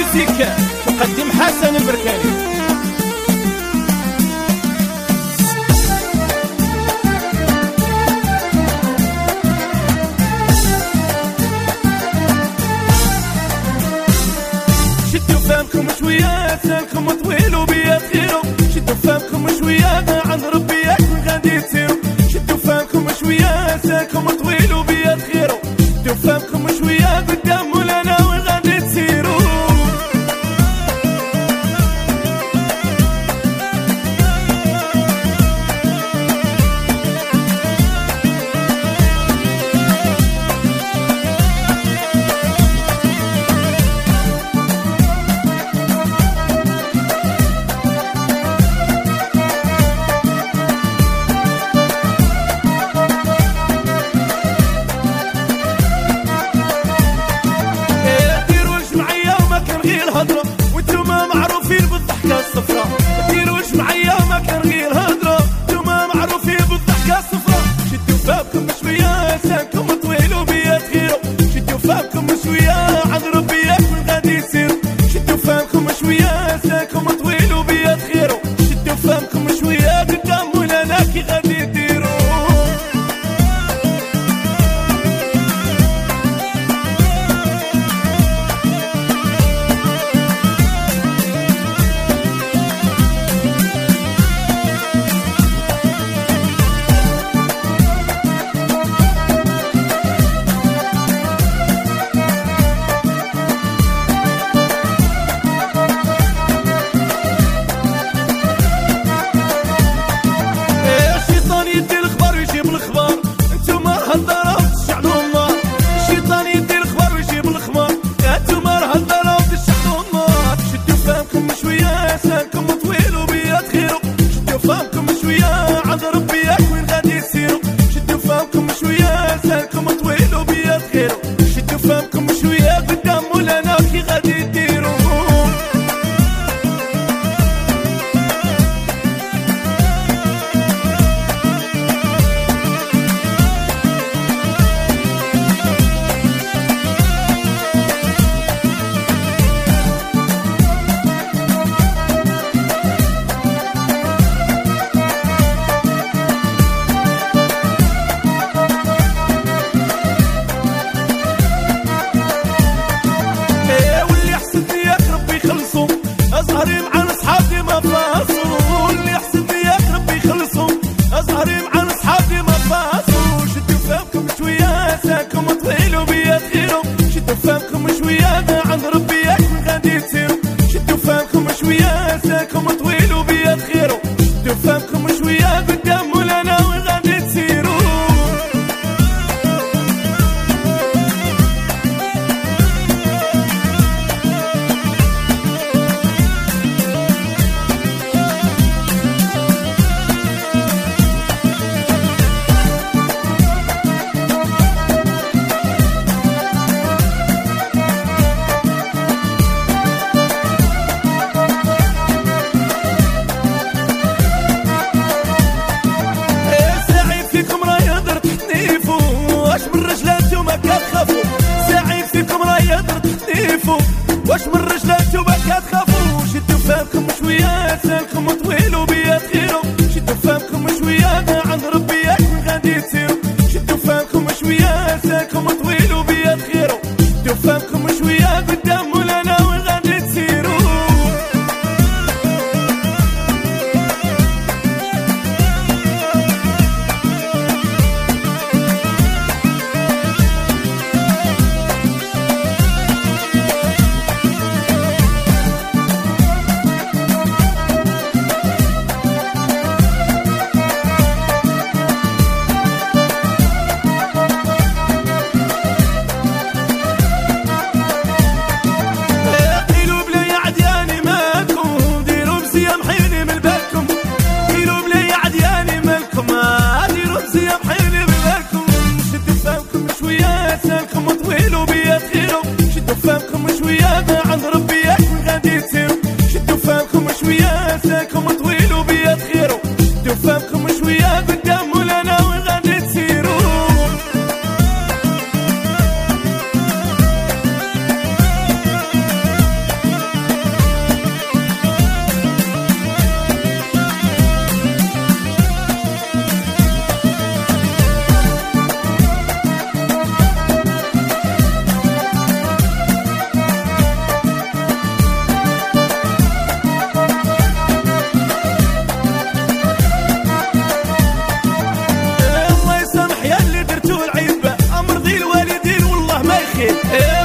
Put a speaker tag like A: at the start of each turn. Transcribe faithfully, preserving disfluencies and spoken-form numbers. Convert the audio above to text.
A: ميوزيك تقدم حسن البركاني. شدوا فمكم شوية لسانكم طويل وبيا تغيروا، شدوا فمكم شوية عند ربي ياكم غادي تسيروا، شدوا فمكم شوية لسانكم طويل وبيا تغيروا، شدوا فمكم شوية قدام مولانا وغادي تسيروا. الهضرة وانتوما معروفين بالضحكة الصفراء، مديروش معايا ما كان غير هضرة، انتوما معروفين بالضحكة الصفراء. شدوا فمكم شوية لسانكم طويل وبيا تغيروا، شدوا فمكم شوية عند ربي ياكم غادي يسيروا، شدوا فمكم شوية لسانكم طويل وبيا تغيروا، شدوا فمكم شوية قدام مولانا كي غادي يديروا. شدوا فمكم شوية قدام مولانا كي غادي يديروا. أزهري مع أصحابي ما فاصوا، اللي يحسدني ياك ربي يخلصوا، أزهري مع أصحابي ما فاصوا. شدوا فمكم شوية لسانكم طويل وبيا تغيروا، شدوا فمكم شوية عند ربي ياكم غادي تسيروا، شدوا فمكم شوية لسانكم طويل وبيا تغيروا، شدوا فمكم شوية قدام مولانا وغادي تسيروا. واش من رجلاتو ما كتخافوا، شدوا فمكم شوية لسانكم طويل وبيا تغيروا، شدوا فمكم شوية عند ربي ياكم غادي تسيروا، شدوا فمكم شوية لسانكم طويل وبيا تغيروا، شدوا فمكم شوية قدام مولانا وغادي تسيروا. الخير.